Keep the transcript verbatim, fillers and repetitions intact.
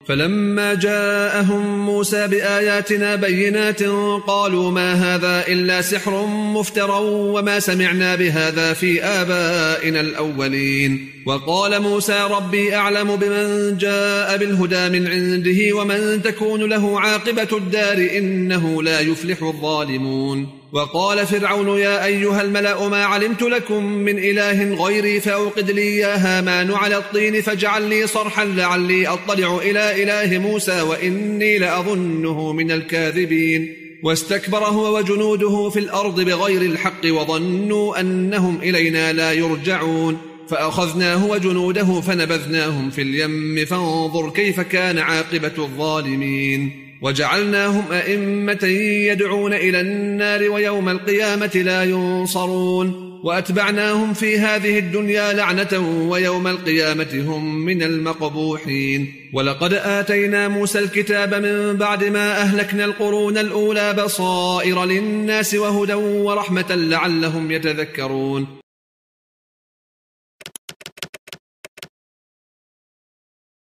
فلما جاءهم موسى بآياتنا بينات قالوا ما هذا إلا سحر مفترى وما سمعنا بهذا في آبائنا الأولين. وقال موسى ربي أعلم بمن جاء بالهدى من عنده ومن تكون له عاقبة الدار إنه لا يفلح الظالمون. وقال فرعون يا أيها الملأ ما علمت لكم من إله غيري فأوقد لي يا هامان على الطين فاجعل لي صرحا لعلي أطلع إلى إله موسى وإني لأظنه من الكاذبين. واستكبر هو وجنوده في الأرض بغير الحق وظنوا أنهم إلينا لا يرجعون فأخذناه وجنوده فنبذناهم في اليم فانظر كيف كان عاقبة الظالمين. وجعلناهم أئمة يدعون إلى النار ويوم القيامة لا ينصرون وأتبعناهم في هذه الدنيا لعنة ويوم القيامة هم من المقبوحين. ولقد آتينا موسى الكتاب من بعد ما أهلكنا القرون الأولى بصائر للناس وهدى ورحمة لعلهم يتذكرون.